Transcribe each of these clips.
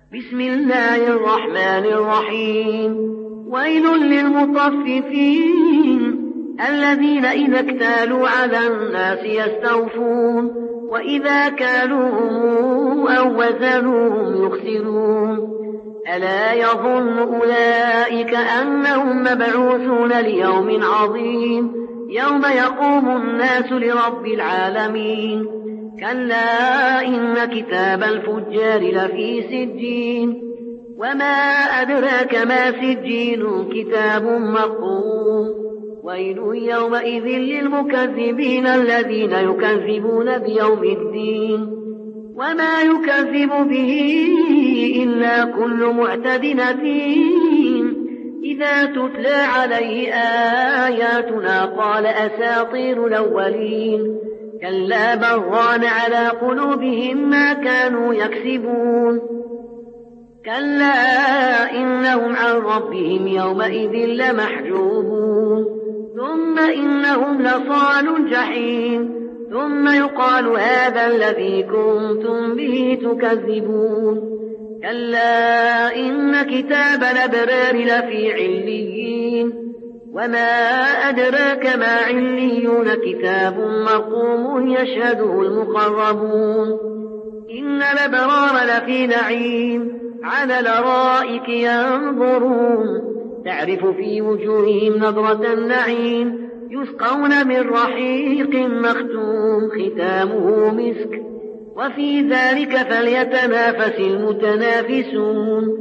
بسم الله الرحمن الرحيم. ويل للمطففين الذين إذا اكتالوا على الناس يستوفون وإذا كالوهم أو وزنوهم يخسرون. ألا يظن أولئك أنهم مبعوثون ليوم عظيم يوم يقوم الناس لرب العالمين. كلا إن كتاب الفجار لفي سجين وما أدراك ما سجين كتاب مرقوم. ويل يومئذ للمكذبين الذين يكذبون بيوم الدين وما يكذب به إلا كل معتد أثيم إذا تتلى عليه آياتنا قال أساطير الأولين. كلا بل ران على قلوبهم ما كانوا يكسبون. كلا إنهم عن ربهم يومئذ لمحجوبون ثم إنهم لصالوا الجحيم ثم يقال هذا الذي كنتم به تكذبون. كلا إن كتاب الأبرار لفي عليين وما أدراك ما عليون كتاب مرقوم يشهده المقربون. إن الأبرار لفي نعيم على الأرائك ينظرون تعرف في وجوههم نضرة النعيم يسقون من رحيق مختوم ختامه مسك وفي ذلك فليتنافس المتنافسون.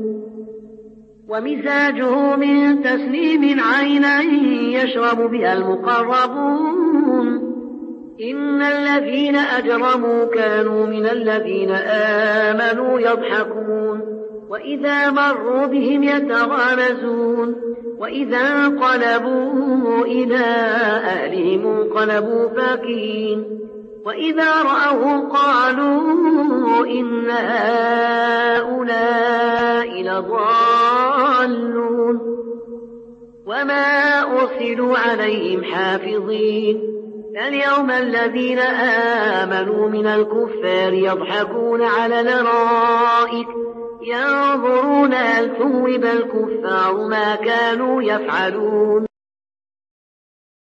ومزاجه من تسنيم عينا يشرب بها المقربون. إن الذين أجرموا كانوا من الذين آمنوا يضحكون وإذا مروا بهم يتغامزون وإذا انقلبوا إلى أهلهم انقلبوا فاكهين وإذا رأوهم قالوا إن هؤلاء لضالون وما أرسلوا عليهم حافظين. فاليوم الذين آمنوا من الكفار يضحكون على الأرائك ينظرون هل ثوب الكفار ما كانوا يفعلون.